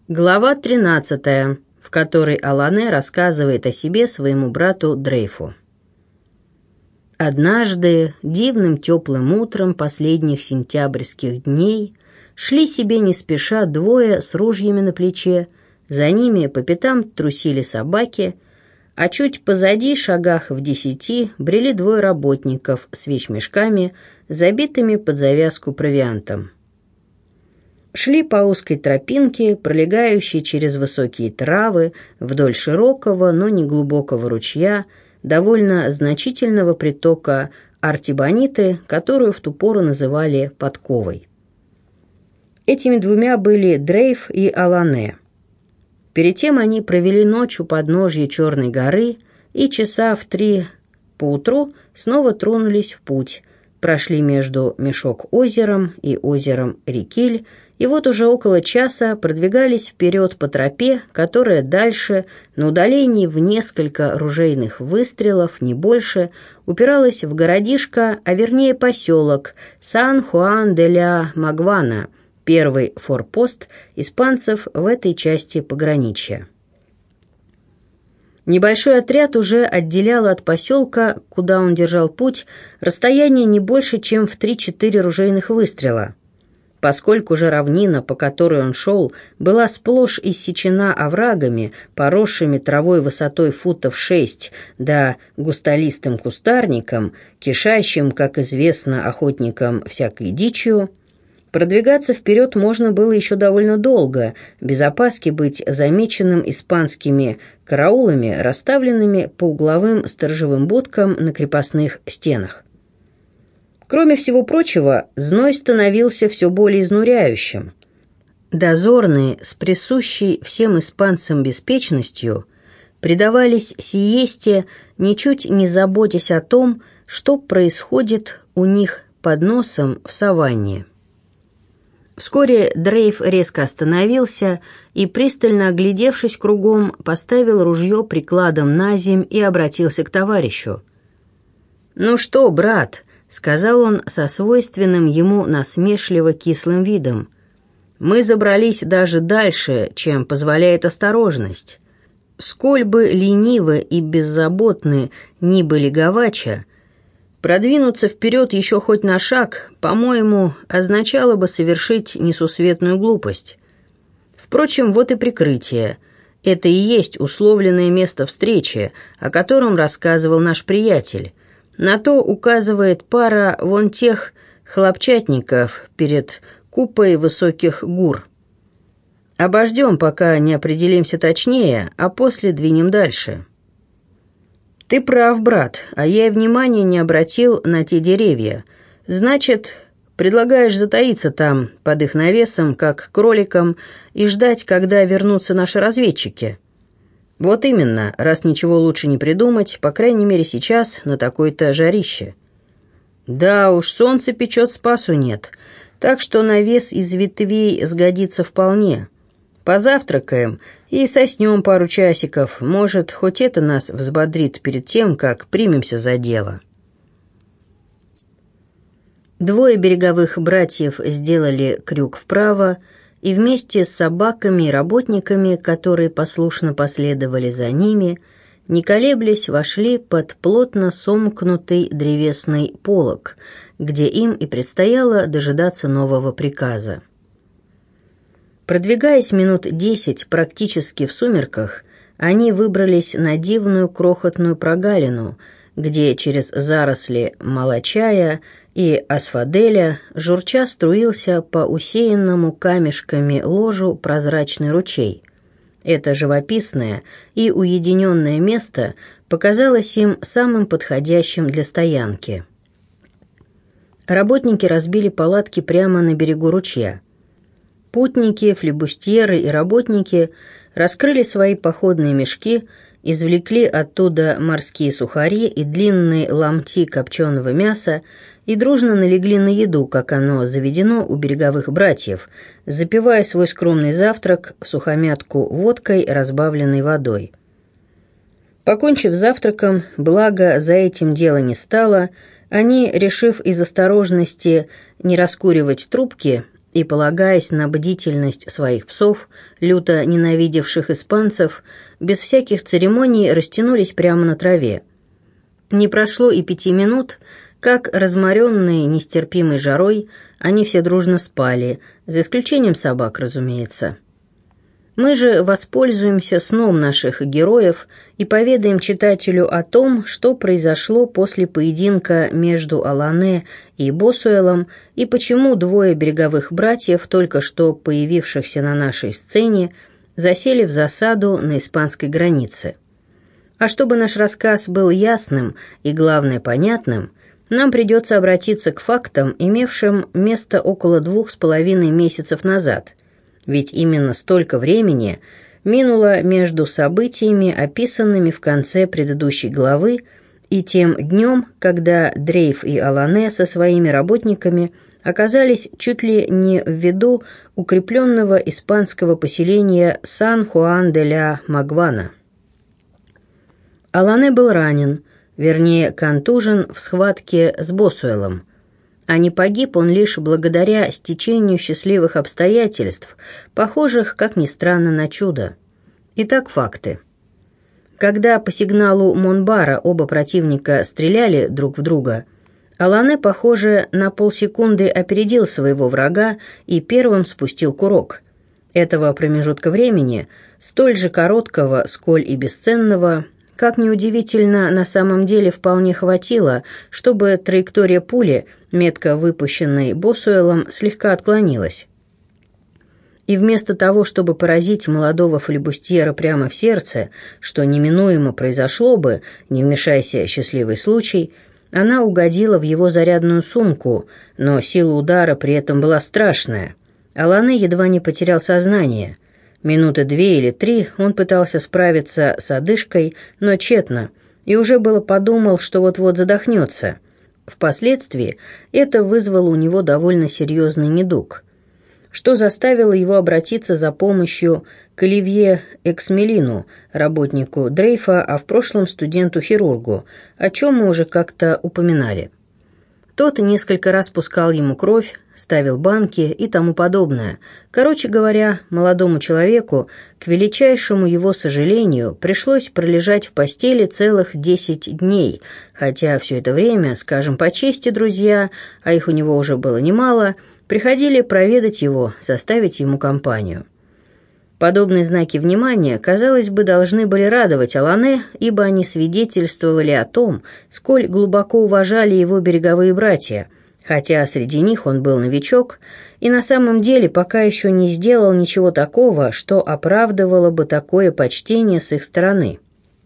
Глава 13, в которой Алане рассказывает о себе своему брату Дрейфу. Однажды, дивным теплым утром последних сентябрьских дней, шли себе не спеша двое с ружьями на плече, за ними по пятам трусили собаки, а чуть позади, шагах в 10, брели двое работников с вещмешками, забитыми под завязку провиантом. Шли по узкой тропинке, пролегающей через высокие травы, вдоль широкого, но не глубокого ручья, довольно значительного притока Артибониты, которую в ту пору называли Подковой. Этими двумя были Дрейф и Алане. Перед тем они провели ночь у подножья Черной горы и часа в 3 поутру снова тронулись в путь, прошли между Мешок-озером и озером Рикиль, и вот уже около часа продвигались вперед по тропе, которая дальше, на удалении в несколько ружейных выстрелов, не больше, упиралась в городишко, а вернее поселок Сан-Хуан-де-ля-Магуана, первый форпост испанцев в этой части пограничья. Небольшой отряд уже отделял от поселка, куда он держал путь, расстояние не больше, чем в 3-4 ружейных выстрела. Поскольку же равнина, по которой он шел, была сплошь иссечена оврагами, поросшими травой высотой футов 6, да густолистым кустарником, кишащим, как известно, охотникам всякой дичью, продвигаться вперед можно было еще довольно долго, без опаски быть замеченным испанскими караулами, расставленными по угловым сторожевым будкам на крепостных стенах. Кроме всего прочего, зной становился все более изнуряющим. Дозорные, с присущей всем испанцам беспечностью, предавались сиесте, ничуть не заботясь о том, что происходит у них под носом в саванне. Вскоре Дрейф резко остановился и, пристально оглядевшись кругом, поставил ружье прикладом на земь и обратился к товарищу. «Ну что, брат?» — сказал он со свойственным ему насмешливо-кислым видом. «Мы забрались даже дальше, чем позволяет осторожность. Сколь бы ленивы и беззаботны ни были Гавача, продвинуться вперед еще хоть на шаг, по-моему, означало бы совершить несусветную глупость. Впрочем, вот и прикрытие. Это и есть условленное место встречи, о котором рассказывал наш приятель. На то указывает пара вон тех хлопчатников перед купой высоких гур. Обождем, пока не определимся точнее, а после двинем дальше». «Ты прав, брат, а я и внимания не обратил на те деревья. Значит, предлагаешь затаиться там, под их навесом, как кроликам, и ждать, когда вернутся наши разведчики?» «Вот именно, раз ничего лучше не придумать, по крайней мере сейчас, на такое-то жарище». «Да уж, солнце печет, спасу нет, так что навес из ветвей сгодится вполне. Позавтракаем и соснем пару часиков, может, хоть это нас взбодрит перед тем, как примемся за дело». Двое береговых братьев сделали крюк вправо, и вместе с собаками и работниками, которые послушно последовали за ними, не колеблясь, вошли под плотно сомкнутый древесный полог, где им и предстояло дожидаться нового приказа. Продвигаясь минут 10 практически в сумерках, они выбрались на дивную крохотную прогалину, где через заросли молочая и асфаделя журча струился по усеянному камешками ложу прозрачный ручей. Это живописное и уединенное место показалось им самым подходящим для стоянки. Работники разбили палатки прямо на берегу ручья. Путники, флибустьеры и работники раскрыли свои походные мешки, извлекли оттуда морские сухари и длинные ломти копченого мяса и дружно налегли на еду, как оно заведено у береговых братьев, запивая свой скромный завтрак всухомятку водкой, разбавленной водой. Покончив завтраком, благо за этим дело не стало, они, решив из осторожности не раскуривать трубки, и, полагаясь на бдительность своих псов, люто ненавидевших испанцев, без всяких церемоний растянулись прямо на траве. Не прошло и 5 минут, как, разморенные нестерпимой жарой, они все дружно спали, за исключением собак, разумеется. Мы же воспользуемся сном наших героев и поведаем читателю о том, что произошло после поединка между Алане и Босуэлом и почему 2 береговых братьев, только что появившихся на нашей сцене, засели в засаду на испанской границе. А чтобы наш рассказ был ясным и, главное, понятным, нам придется обратиться к фактам, имевшим место около 2,5 месяцев назад, ведь именно столько времени минуло между событиями, описанными в конце предыдущей главы, и тем днем, когда Дрейф и Алане со своими работниками оказались чуть ли не в виду укрепленного испанского поселения Сан-Хуан-де-ля-Магуана. Алане был ранен, вернее, контужен в схватке с Босуэлом, а не погиб он лишь благодаря стечению счастливых обстоятельств, похожих, как ни странно, на чудо. Итак, факты. Когда по сигналу Монбара оба противника стреляли друг в друга, Алане, похоже, на полсекунды опередил своего врага и первым спустил курок. Этого промежутка времени, столь же короткого, сколь и бесценного, как неудивительно, на самом деле вполне хватило, чтобы траектория пули, метко выпущенной Босуэлом, слегка отклонилась. И вместо того, чтобы поразить молодого флибустьера прямо в сердце, что неминуемо произошло бы, не вмешайся счастливый случай, она угодила в его зарядную сумку, но сила удара при этом была страшная. Алане едва не потерял сознание. Минуты 2 или 3 он пытался справиться с одышкой, но тщетно, и уже было подумал, что вот-вот задохнется. Впоследствии это вызвало у него довольно серьезный недуг, что заставило его обратиться за помощью к Оливье Эксмелину, работнику Дрейфа, а в прошлом студенту-хирургу, о чем мы уже как-то упоминали. Тот несколько раз пускал ему кровь, ставил банки и тому подобное. Короче говоря, молодому человеку, к величайшему его сожалению, пришлось пролежать в постели целых 10 дней, хотя все это время, скажем по чести, друзья, а их у него уже было немало, приходили проведать его, составить ему компанию. Подобные знаки внимания, казалось бы, должны были радовать Алане, ибо они свидетельствовали о том, сколь глубоко уважали его береговые братья, хотя среди них он был новичок и на самом деле пока еще не сделал ничего такого, что оправдывало бы такое почтение с их стороны.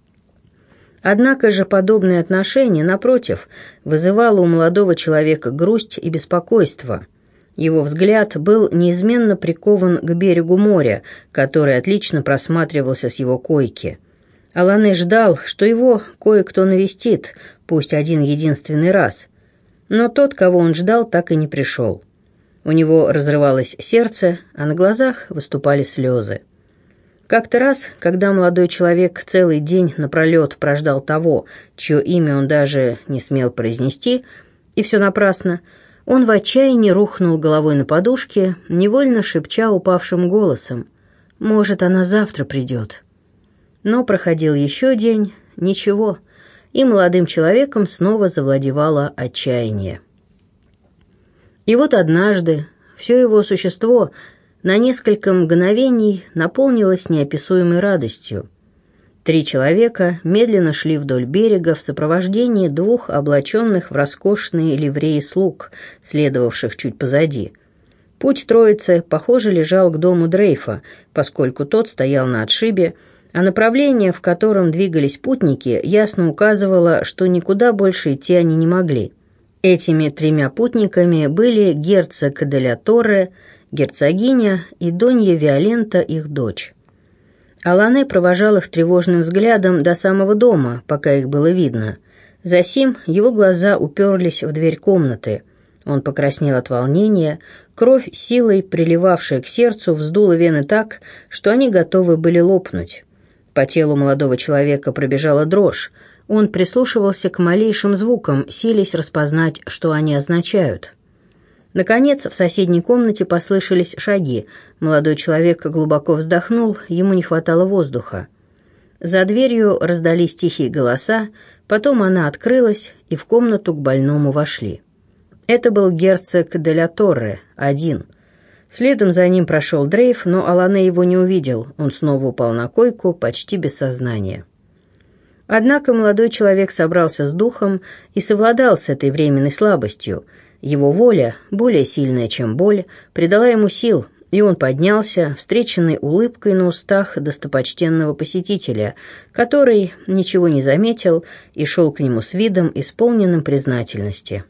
Однако же подобное отношение, напротив, вызывало у молодого человека грусть и беспокойство. Его взгляд был неизменно прикован к берегу моря, который отлично просматривался с его койки. Алане ждал, что его кое-кто навестит, пусть один единственный раз. Но тот, кого он ждал, так и не пришел. У него разрывалось сердце, а на глазах выступали слезы. Как-то раз, когда молодой человек целый день напролет прождал того, чье имя он даже не смел произнести, и все напрасно, он в отчаянии рухнул головой на подушке, невольно шепча упавшим голосом: «Может, она завтра придет». Но проходил еще день, ничего, и молодым человеком снова завладевало отчаяние. И вот однажды все его существо на несколько мгновений наполнилось неописуемой радостью. 3 человека медленно шли вдоль берега в сопровождении 2 облаченных в роскошные ливреи слуг, следовавших чуть позади. Путь троицы, похоже, лежал к дому Дрейфа, поскольку тот стоял на отшибе, а направление, в котором двигались путники, ясно указывало, что никуда больше идти они не могли. Этими 3 путниками были герцог де ля Торре, герцогиня и Донья Виолента, их дочь. Алане провожал их тревожным взглядом до самого дома, пока их было видно. Засим его глаза уперлись в дверь комнаты. Он покраснел от волнения, кровь силой, приливавшая к сердцу, вздула вены так, что они готовы были лопнуть. По телу молодого человека пробежала дрожь. Он прислушивался к малейшим звукам, силясь распознать, что они означают. Наконец, в соседней комнате послышались шаги. Молодой человек глубоко вздохнул, ему не хватало воздуха. За дверью раздались тихие голоса, потом она открылась, и в комнату к больному вошли. Это был герцог де ля Торре, один. Следом за ним прошел Дрейф, но Алане его не увидел, он снова упал на койку, почти без сознания. Однако молодой человек собрался с духом и совладал с этой временной слабостью. Его воля, более сильная, чем боль, придала ему сил, и он поднялся, встреченный улыбкой на устах достопочтенного посетителя, который ничего не заметил и шел к нему с видом, исполненным признательности.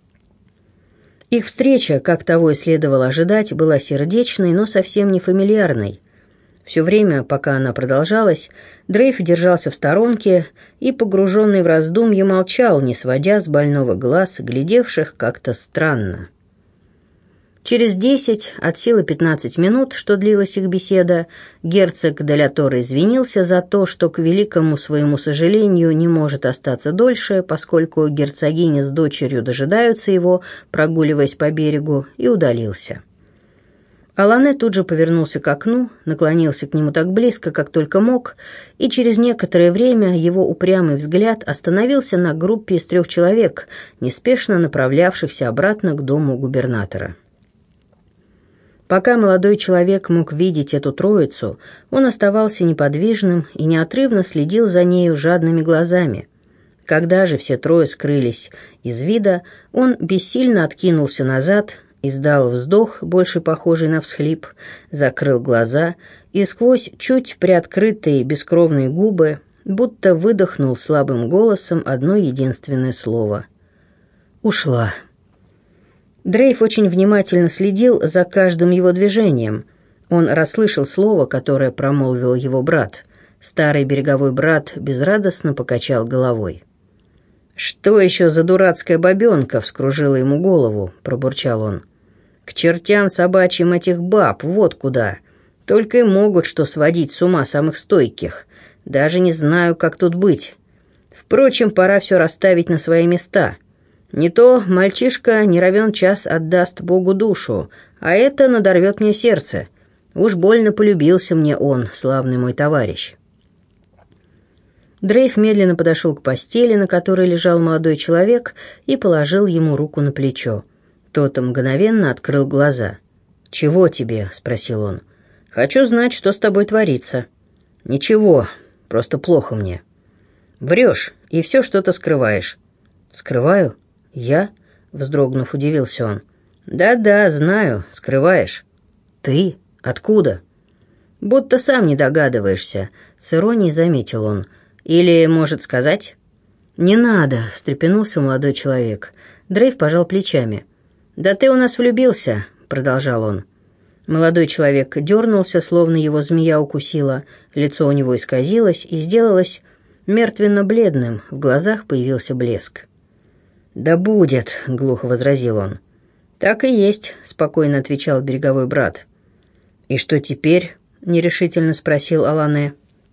Их встреча, как того и следовало ожидать, была сердечной, но совсем не фамильярной. Все время, пока она продолжалась, Дрейф держался в сторонке и, погруженный в раздумье, молчал, не сводя с больного глаз, глядевших как-то странно. Через 10, от силы 15 минут, что длилась их беседа, герцог де ля Торре извинился за то, что, к великому своему сожалению, не может остаться дольше, поскольку герцогиня с дочерью дожидаются его, прогуливаясь по берегу, и удалился. Алане тут же повернулся к окну, наклонился к нему так близко, как только мог, и через некоторое время его упрямый взгляд остановился на группе из 3 человек, неспешно направлявшихся обратно к дому губернатора. Пока молодой человек мог видеть эту троицу, он оставался неподвижным и неотрывно следил за нею жадными глазами. Когда же все 3 скрылись из вида, он бессильно откинулся назад, издал вздох, больше похожий на всхлип, закрыл глаза и сквозь чуть приоткрытые бескровные губы будто выдохнул слабым голосом одно единственное слово. «Ушла». Дрейф очень внимательно следил за каждым его движением. Он расслышал слово, которое промолвил его брат. Старый береговой брат безрадостно покачал головой. «Что еще за дурацкая бабенка?» — вскружила ему голову, пробурчал он. «К чертям собачьим этих баб, вот куда. Только и могут что сводить с ума самых стойких. Даже не знаю, как тут быть. Впрочем, пора все расставить на свои места. Не то мальчишка не равен час отдаст Богу душу, а это надорвет мне сердце. Уж больно полюбился мне он, славный мой товарищ». Дрейф медленно подошел к постели, на которой лежал молодой человек, и положил ему руку на плечо. Тот мгновенно открыл глаза. «Чего тебе?» — спросил он. «Хочу знать, что с тобой творится». «Ничего, просто плохо мне». «Врешь, и все что-то скрываешь». «Скрываю? Я?» — вздрогнув, удивился он. «Да-да, знаю, скрываешь». «Ты? Откуда?» «Будто сам не догадываешься», — с иронией заметил он. «Или, может, сказать?» «Не надо», — встрепенулся молодой человек. Дрейф пожал плечами. «Да ты у нас влюбился», — продолжал он. Молодой человек дернулся, словно его змея укусила. Лицо у него исказилось и сделалось мертвенно-бледным, в глазах появился блеск. «Да будет», — глухо возразил он. «Так и есть», — спокойно отвечал береговой брат. «И что теперь?» — нерешительно спросил Алане.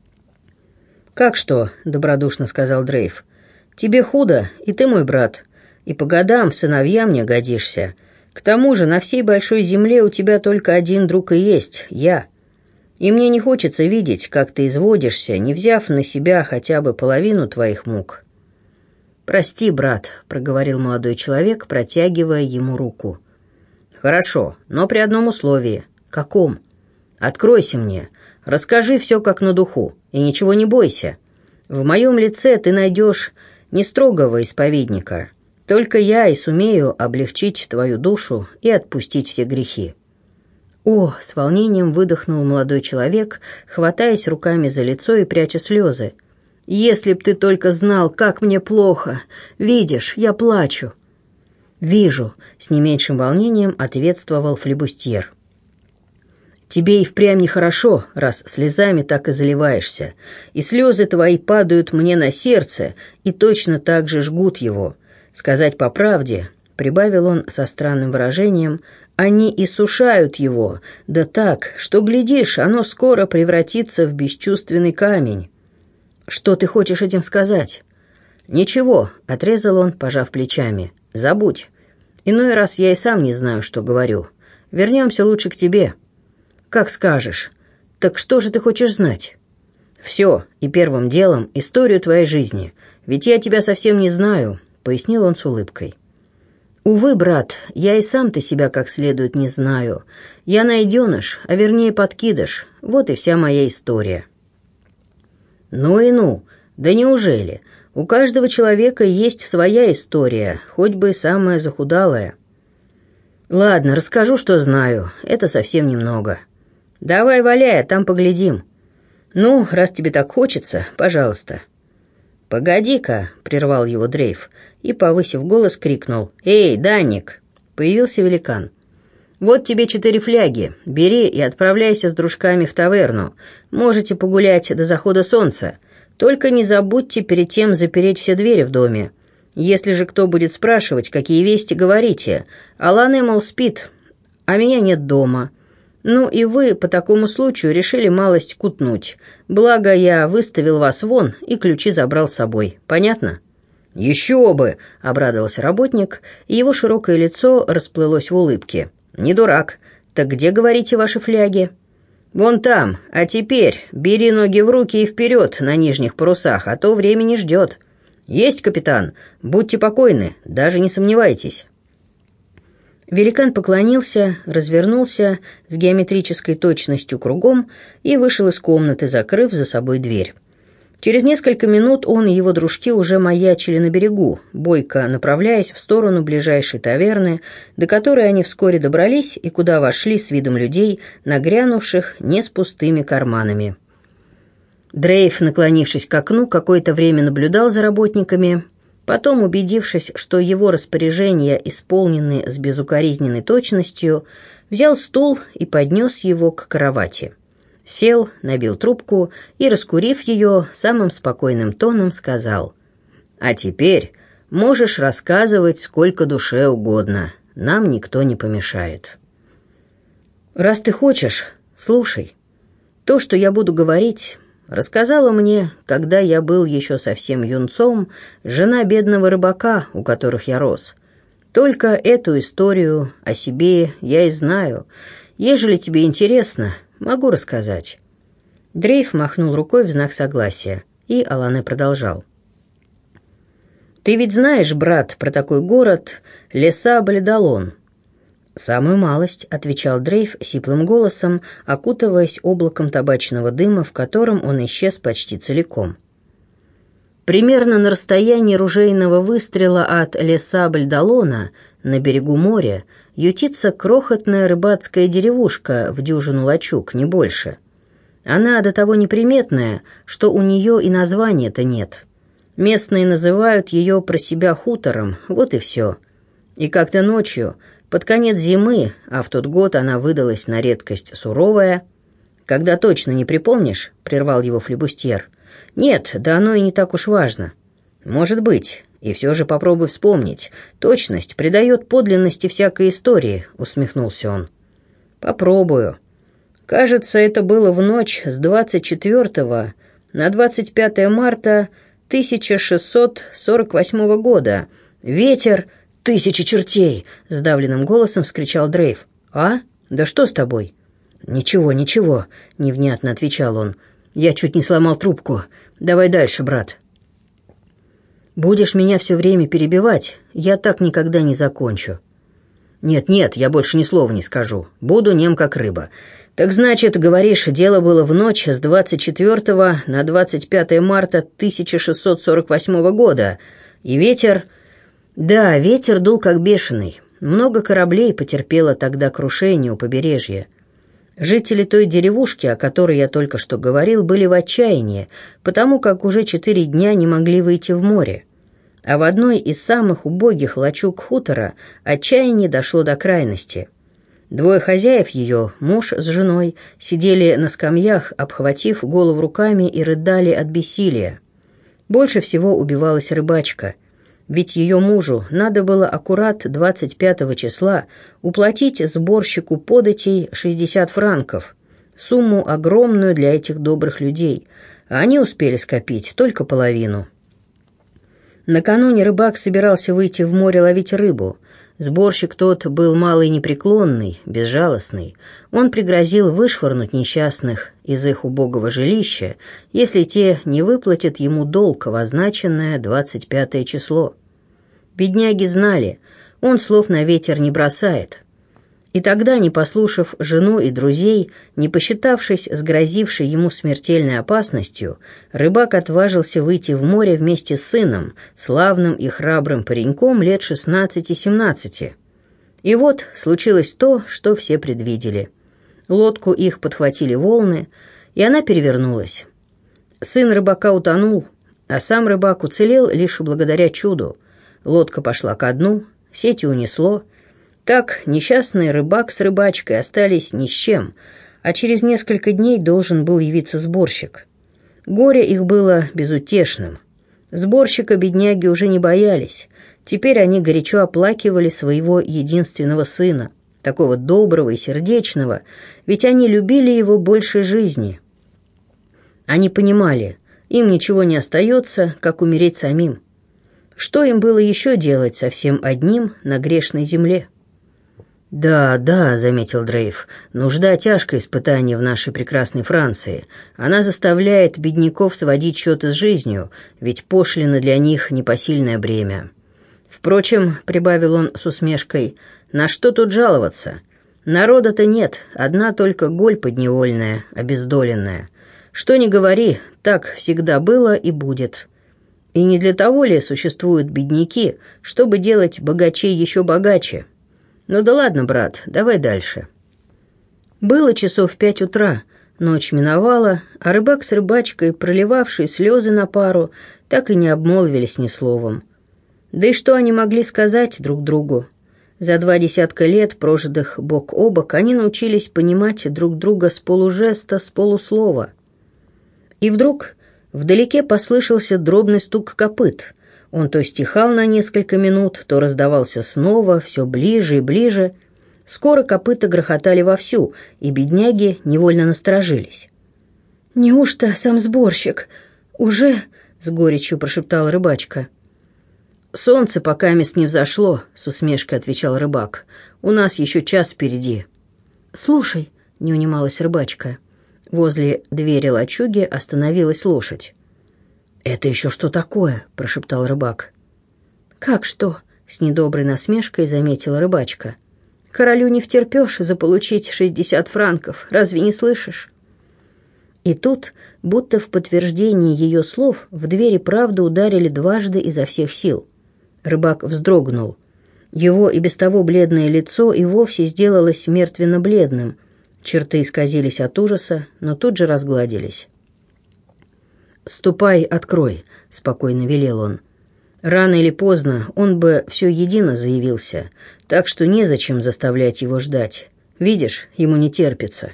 «Как что?» — добродушно сказал Дрейф. «Тебе худо, и ты мой брат, и по годам сыновья мне годишься. К тому же на всей большой земле у тебя только один друг и есть — я. И мне не хочется видеть, как ты изводишься, не взяв на себя хотя бы половину твоих мук». «Прости, брат», — проговорил молодой человек, протягивая ему руку. «Хорошо, но при одном условии». «Каком?» «Откройся мне, расскажи все как на духу, и ничего не бойся. В моем лице ты найдешь не строгого исповедника. Только я и сумею облегчить твою душу и отпустить все грехи». «О!» — с волнением выдохнул молодой человек, хватаясь руками за лицо и пряча слезы. «Если б ты только знал, как мне плохо! Видишь, я плачу!» «Вижу!» — с не меньшим волнением ответствовал флибустьер. «Тебе и впрямь нехорошо, раз слезами так и заливаешься, и слезы твои падают мне на сердце и точно так же жгут его. Сказать по правде, — прибавил он со странным выражением, — они иссушают его, да так, что, глядишь, оно скоро превратится в бесчувственный камень». «Что ты хочешь этим сказать?» «Ничего», — отрезал он, пожав плечами. «Забудь. Иной раз я и сам не знаю, что говорю. Вернемся лучше к тебе». «Как скажешь. Так что же ты хочешь знать?» «Все, и первым делом историю твоей жизни. Ведь я тебя совсем не знаю», — пояснил он с улыбкой. «Увы, брат, я и сам-то себя как следует не знаю. Я найденыш, а вернее подкидыш. Вот и вся моя история». «Ну и ну! Да неужели? У каждого человека есть своя история, хоть бы и самая захудалая». «Ладно, расскажу, что знаю. Это совсем немного». «Давай валяй, а там поглядим». «Ну, раз тебе так хочется, пожалуйста». «Погоди-ка», — прервал его Дрейф и, повысив голос, крикнул: «Эй, Даник!» Появился великан. «Вот тебе 4 фляги. Бери и отправляйся с дружками в таверну. Можете погулять до захода солнца. Только не забудьте перед тем запереть все двери в доме. Если же кто будет спрашивать, какие вести, говорите: Алан Эммел спит, а меня нет дома. Ну и вы по такому случаю решили малость кутнуть. Благо я выставил вас вон и ключи забрал с собой. Понятно?» «Еще бы!» — обрадовался работник, и его широкое лицо расплылось в улыбке. «Не дурак. Так где, говорите, ваши фляги?» «Вон там. А теперь бери ноги в руки и вперед на нижних парусах, а то время не ждет». «Есть, капитан. Будьте покойны, даже не сомневайтесь». Великан поклонился, развернулся с геометрической точностью кругом и вышел из комнаты, закрыв за собой дверь. Через несколько минут он и его дружки уже маячили на берегу, бойко направляясь в сторону ближайшей таверны, до которой они вскоре добрались и куда вошли с видом людей, нагрянувших не с пустыми карманами. Дрейф, наклонившись к окну, какое-то время наблюдал за работниками. Потом, убедившись, что его распоряжения исполнены с безукоризненной точностью, взял стул и поднес его к кровати. Сел, набил трубку и, раскурив ее, самым спокойным тоном сказал: «А теперь можешь рассказывать сколько душе угодно, нам никто не помешает». «Раз ты хочешь, слушай. То, что я буду говорить, рассказала мне, когда я был еще совсем юнцом, жена бедного рыбака, у которых я рос. Только эту историю о себе я и знаю. Ежели тебе интересно, могу рассказать». Дрейф махнул рукой в знак согласия, и Алане продолжал. «Ты ведь знаешь, брат, про такой город Ле-Сабль-Далон?» «Самую малость», — отвечал Дрейф сиплым голосом, окутываясь облаком табачного дыма, в котором он исчез почти целиком. Примерно на расстоянии ружейного выстрела от Ле-Сабль-Далона на берегу моря ютится крохотная рыбацкая деревушка в дюжину лачуг, не больше. Она до того неприметная, что у нее и названия-то нет. Местные называют ее про себя хутором, вот и все. И как-то ночью, под конец зимы, а в тот год она выдалась на редкость суровая. «Когда точно не припомнишь?» — прервал его флибустьер. «Нет, да оно и не так уж важно». «Может быть, и все же попробуй вспомнить. Точность придает подлинности всякой истории», — усмехнулся он. «Попробую. Кажется, это было в ночь с 24 на 25 марта 1648 года. Ветер...» «Тысячи чертей!» — сдавленным голосом вскричал Дрейф. «А? Да что с тобой?» «Ничего, ничего», — невнятно отвечал он. «Я чуть не сломал трубку. Давай дальше, брат». «Будешь меня все время перебивать, я так никогда не закончу». «Нет, я больше ни слова не скажу. Буду нем как рыба. Так значит, говоришь, дело было в ночь с 24 на 25 марта 1648 года, и ветер...» «Да, ветер дул как бешеный. Много кораблей потерпело тогда крушение у побережья. Жители той деревушки, о которой я только что говорил, были в отчаянии, потому как уже 4 дня не могли выйти в море. А в одной из самых убогих лачуг хутора отчаяние дошло до крайности. 2 хозяев ее, муж с женой, сидели на скамьях, обхватив голову руками и рыдали от бессилия. Больше всего убивалась рыбачка. Ведь ее мужу надо было аккурат 25 числа уплатить сборщику податей 60 франков, сумму огромную для этих добрых людей, а они успели скопить только половину. Накануне рыбак собирался выйти в море ловить рыбу. Сборщик тот был малый непреклонный, безжалостный. Он пригрозил вышвырнуть несчастных из их убогого жилища, если те не выплатят ему долг в означенное 25 число. Бедняги знали, он слов на ветер не бросает. И тогда, не послушав жену и друзей, не посчитавшись с грозившей ему смертельной опасностью, рыбак отважился выйти в море вместе с сыном, славным и храбрым пареньком лет 16-17. И вот случилось то, что все предвидели. Лодку их подхватили волны, и она перевернулась. Сын рыбака утонул, а сам рыбак уцелел лишь благодаря чуду. Лодка пошла ко дну, сети унесло. Так несчастный рыбак с рыбачкой остались ни с чем, а через несколько дней должен был явиться сборщик. Горе их было безутешным. Сборщика бедняги уже не боялись. Теперь они горячо оплакивали своего единственного сына, такого доброго и сердечного, ведь они любили его больше жизни. Они понимали, им ничего не остается, как умереть самим. Что им было еще делать совсем одним на грешной земле? «Да, да», — заметил Дрейф, — «нужда — тяжкое испытание в нашей прекрасной Франции. Она заставляет бедняков сводить счеты с жизнью, ведь пошлина для них — непосильное бремя. Впрочем, — прибавил он с усмешкой, — на что тут жаловаться? Народа-то нет, одна только голь подневольная, обездоленная. Что ни говори, так всегда было и будет. И не для того ли существуют бедняки, чтобы делать богачей еще богаче? Ну да ладно, брат, давай дальше». Было часов 5 утра, ночь миновала, а рыбак с рыбачкой, проливавшие слезы на пару, так и не обмолвились ни словом. Да и что они могли сказать друг другу? За 20 лет, прожитых бок о бок, они научились понимать друг друга с полужеста, с полуслова. И вдруг вдалеке послышался дробный стук копыт. Он то стихал на несколько минут, то раздавался снова, все ближе и ближе. Скоро копыта грохотали вовсю, и бедняги невольно насторожились. «Неужто сам сборщик? Уже?» — с горечью прошептала рыбачка. «Солнце пока мест не взошло», — с усмешкой отвечал рыбак. «У нас еще час впереди». «Слушай», — не унималась рыбачка. Возле двери лачуги остановилась лошадь. «Это еще что такое?» – прошептал рыбак. «Как что?» – с недоброй насмешкой заметила рыбачка. «Королю не втерпешь заполучить 60 франков, разве не слышишь?» И тут, будто в подтверждении ее слов, в двери правда ударили дважды изо всех сил. Рыбак вздрогнул. Его и без того бледное лицо и вовсе сделалось мертвенно-бледным. Черты исказились от ужаса, но тут же разгладились. «Ступай, открой», — спокойно велел он. «Рано или поздно он бы все едино заявился, так что незачем заставлять его ждать. Видишь, ему не терпится».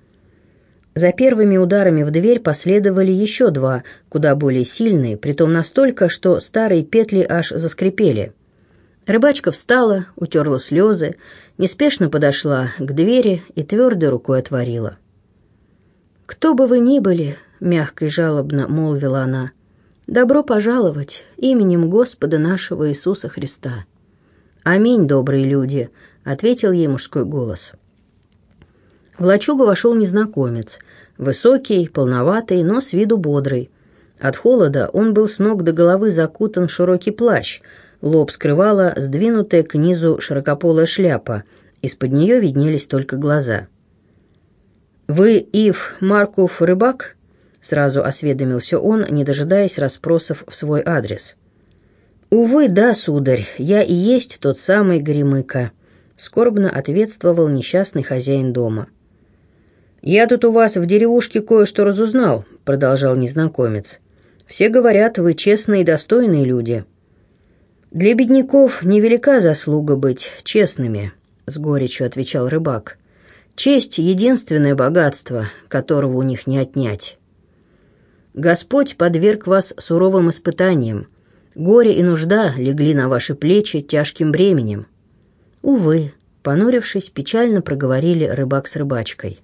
За первыми ударами в дверь последовали еще два, куда более сильные, притом настолько, что старые петли аж заскрипели. Рыбачка встала, утерла слезы, неспешно подошла к двери и твердой рукой отворила. «Кто бы вы ни были», — мягко и жалобно молвила она, — «добро пожаловать именем Господа нашего Иисуса Христа». «Аминь, добрые люди», — ответил ей мужской голос. В лачугу вошел незнакомец, высокий, полноватый, но с виду бодрый. От холода он был с ног до головы закутан в широкий плащ, лоб скрывала сдвинутая к низу широкополая шляпа, из-под нее виднелись только глаза. «Вы Ив Марков рыбак?» — сразу осведомился он, не дожидаясь расспросов в свой адрес. «Увы, да, сударь, я и есть тот самый Горемыка», — скорбно ответствовал несчастный хозяин дома. «Я тут у вас в деревушке кое-что разузнал», — продолжал незнакомец. «Все говорят, вы честные и достойные люди». «Для бедняков невелика заслуга быть честными», — с горечью отвечал рыбак. «Честь — единственное богатство, которого у них не отнять. Господь подверг вас суровым испытаниям. Горе и нужда легли на ваши плечи тяжким бременем». «Увы», — понурившись, печально проговорили рыбак с рыбачкой.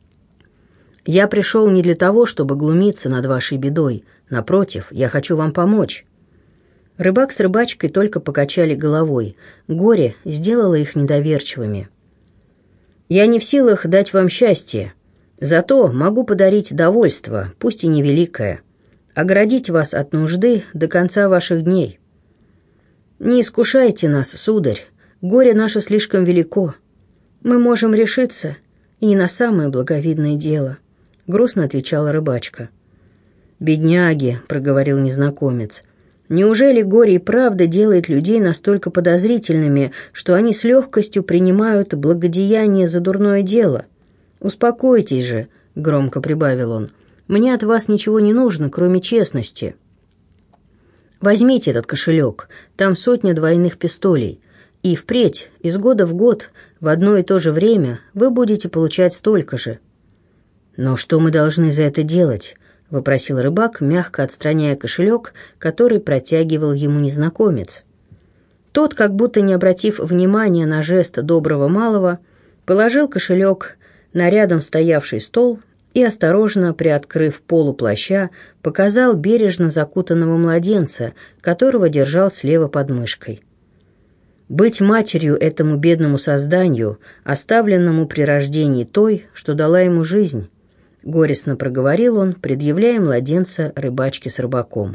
«Я пришел не для того, чтобы глумиться над вашей бедой. Напротив, я хочу вам помочь». Рыбак с рыбачкой только покачали головой. Горе сделало их недоверчивыми. «Я не в силах дать вам счастье, зато могу подарить довольство, пусть и невеликое, оградить вас от нужды до конца ваших дней. Не искушайте нас, сударь, горе наше слишком велико. Мы можем решиться и не на самое благовидное дело», — грустно отвечала рыбачка. «Бедняги», — проговорил незнакомец, — «неужели горе и правда делает людей настолько подозрительными, что они с легкостью принимают благодеяние за дурное дело? Успокойтесь же», — громко прибавил он, — «мне от вас ничего не нужно, кроме честности. Возьмите этот кошелек, там 100 двойных пистолей, и впредь, из года в год, в одно и то же время вы будете получать столько же». «Но что мы должны за это делать?» — вопросил рыбак, мягко отстраняя кошелек, который протягивал ему незнакомец. Тот, как будто не обратив внимания на жест доброго малого, положил кошелек на рядом стоявший стол и, осторожно приоткрыв полу плаща, показал бережно закутанного младенца, которого держал слева под мышкой. «Быть матерью этому бедному созданию, оставленному при рождении той, что дала ему жизнь», — горестно проговорил он, предъявляя младенца рыбачке с рыбаком.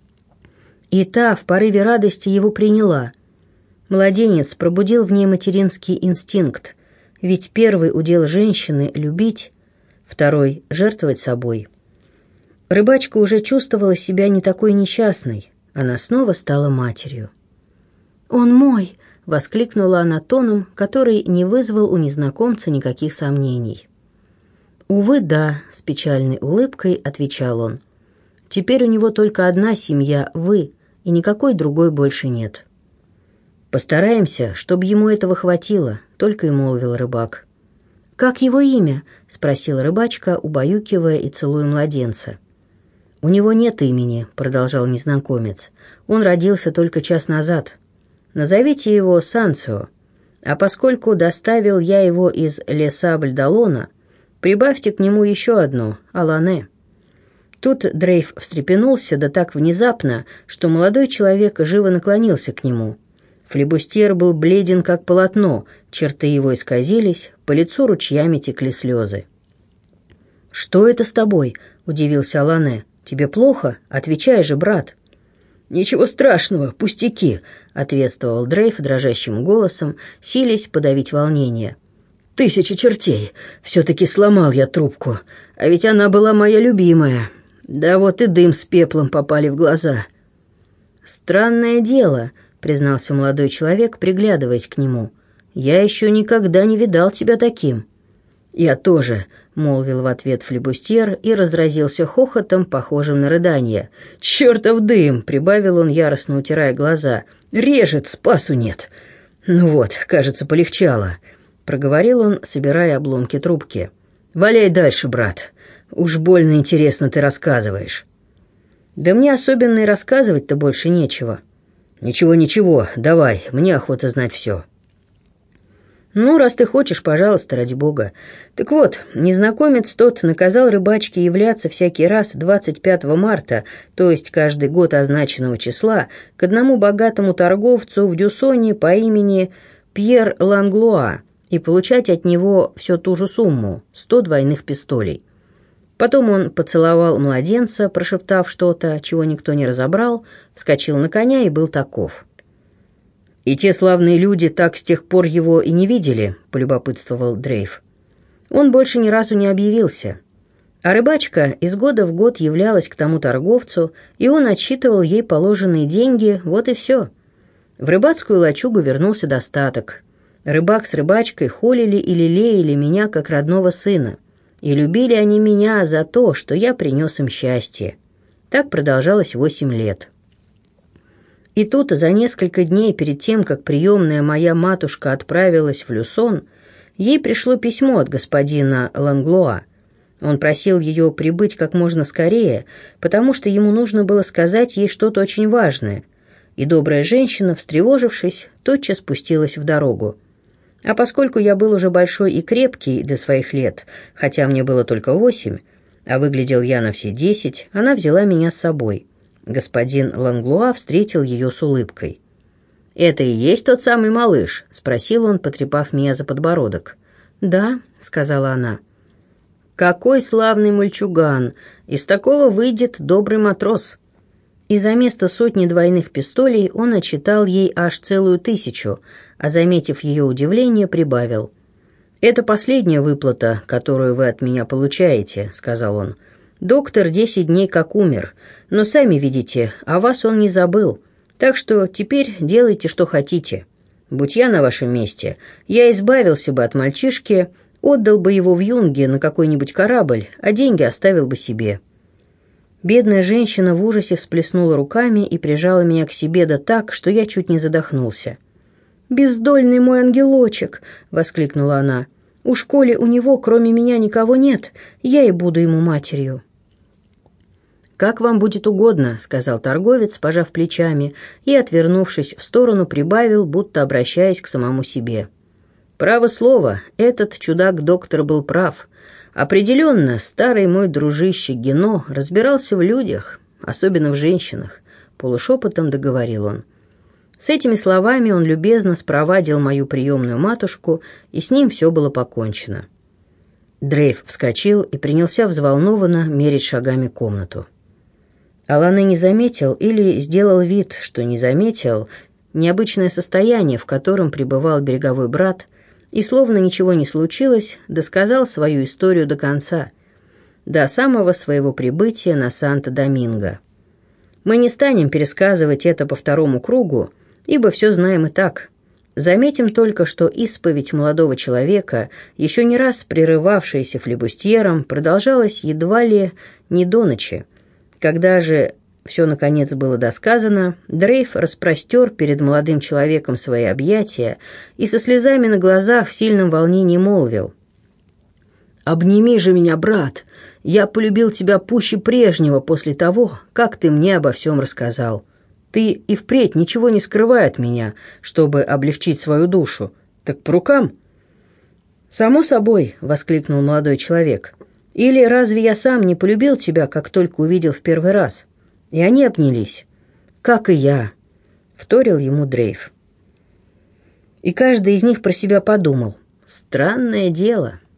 И та в порыве радости его приняла. Младенец пробудил в ней материнский инстинкт, ведь первый удел женщины — любить, второй — жертвовать собой. Рыбачка уже чувствовала себя не такой несчастной, она снова стала матерью. «Он мой!» — воскликнула она тоном, который не вызвал у незнакомца никаких сомнений. «Увы, да», — с печальной улыбкой отвечал он. «Теперь у него только одна семья — вы, и никакой другой больше нет». «Постараемся, чтобы ему этого хватило», — только и молвил рыбак. «Как его имя?» — спросила рыбачка, убаюкивая и целуя младенца. «У него нет имени», — продолжал незнакомец. «Он родился только час назад. Назовите его Санцио, а поскольку доставил я его из Ле-Сабль-Долона, прибавьте к нему еще одно — Алане». Тут Дрейф встрепенулся, да так внезапно, что молодой человек живо наклонился к нему. Флибустьер был бледен, как полотно, черты его исказились, по лицу ручьями текли слезы. «Что это с тобой?» — удивился Алане. «Тебе плохо? Отвечай же, брат». «Ничего страшного, пустяки», — ответствовал Дрейф дрожащим голосом, силясь подавить волнение. «Тысячи чертей! Все-таки сломал я трубку, а ведь она была моя любимая. Да вот и дым с пеплом попали в глаза». «Странное дело», — признался молодой человек, приглядываясь к нему. «Я еще никогда не видал тебя таким». «Я тоже», — молвил в ответ флибустьер и разразился хохотом, похожим на рыдание. «Чертов дым!» — прибавил он, яростно утирая глаза. «Режет, спасу нет». «Ну вот, кажется, полегчало», — проговорил он, собирая обломки трубки. «Валяй дальше, брат. Уж больно интересно ты рассказываешь». «Да мне особенно и рассказывать-то больше нечего». «Ничего, давай, мне охота знать все». «Ну, раз ты хочешь, пожалуйста, ради бога. Так вот, незнакомец тот наказал рыбачке являться всякий раз 25 марта, то есть каждый год означенного числа, к одному богатому торговцу в Дюссоне по имени Пьер Ланглуа и получать от него всю ту же сумму — 100 двойных пистолей. Потом он поцеловал младенца, прошептав что-то, чего никто не разобрал, вскочил на коня и был таков». «И те славные люди так с тех пор его и не видели», — полюбопытствовал Дрейф. «Он больше ни разу не объявился. А рыбачка из года в год являлась к тому торговцу, и он отсчитывал ей положенные деньги, вот и все. В рыбацкую лачугу вернулся достаток. Рыбак с рыбачкой холили и лелеяли меня как родного сына, и любили они меня за то, что я принес им счастье. Так продолжалось 8 лет». И тут, за несколько дней перед тем, как приемная моя матушка отправилась в Люсон, ей пришло письмо от господина Ланглуа. Он просил ее прибыть как можно скорее, потому что ему нужно было сказать ей что-то очень важное. И добрая женщина, встревожившись, тотчас спустилась в дорогу. А поскольку я был уже большой и крепкий для своих лет, хотя мне было только 8, а выглядел я на все 10, она взяла меня с собой. Господин Ланглуа встретил ее с улыбкой. «Это и есть тот самый малыш?» — спросил он, потрепав меня за подбородок. «Да», — сказала она. «Какой славный мальчуган! Из такого выйдет добрый матрос!» И за место сотни двойных пистолей он отчитал ей аж целую 1000, а, заметив ее удивление, прибавил. «Это последняя выплата, которую вы от меня получаете», — сказал он. «Доктор 10 дней как умер, но сами видите, о вас он не забыл, так что теперь делайте, что хотите. Будь я на вашем месте, я избавился бы от мальчишки, отдал бы его в юнге на какой-нибудь корабль, а деньги оставил бы себе». Бедная женщина в ужасе всплеснула руками и прижала меня к себе да так, что я чуть не задохнулся. «Бездольный мой ангелочек!» — воскликнула она. «Уж коли у него, кроме меня, никого нет, я и буду ему матерью». «Как вам будет угодно», — сказал торговец, пожав плечами, и, отвернувшись в сторону, прибавил, будто обращаясь к самому себе. «Право слово, этот чудак-доктор был прав. Определенно, старый мой дружище Гено разбирался в людях, особенно в женщинах», — полушепотом договорил он. С этими словами он любезно спровадил мою приемную матушку, и с ним все было покончено. Дрейв вскочил и принялся взволнованно мерить шагами комнату. Алане не заметил или сделал вид, что не заметил, необычное состояние, в котором пребывал береговой брат, и, словно ничего не случилось, досказал свою историю до конца, до самого своего прибытия на Санто-Доминго. Мы не станем пересказывать это по второму кругу, ибо все знаем и так. Заметим только, что исповедь молодого человека, еще не раз прерывавшаяся флибустьером, продолжалась едва ли не до ночи. Когда же все, наконец, было досказано, Дрейв распростер перед молодым человеком свои объятия и со слезами на глазах в сильном волнении молвил. «Обними же меня, брат! Я полюбил тебя пуще прежнего после того, как ты мне обо всем рассказал. Ты и впредь ничего не скрывай от меня, чтобы облегчить свою душу. Так по рукам?» «Само собой», — воскликнул молодой человек. «Или разве я сам не полюбил тебя, как только увидел в первый раз?» И они обнялись. «Как и я», — вторил ему Дрейв. И каждый из них про себя подумал. «Странное дело».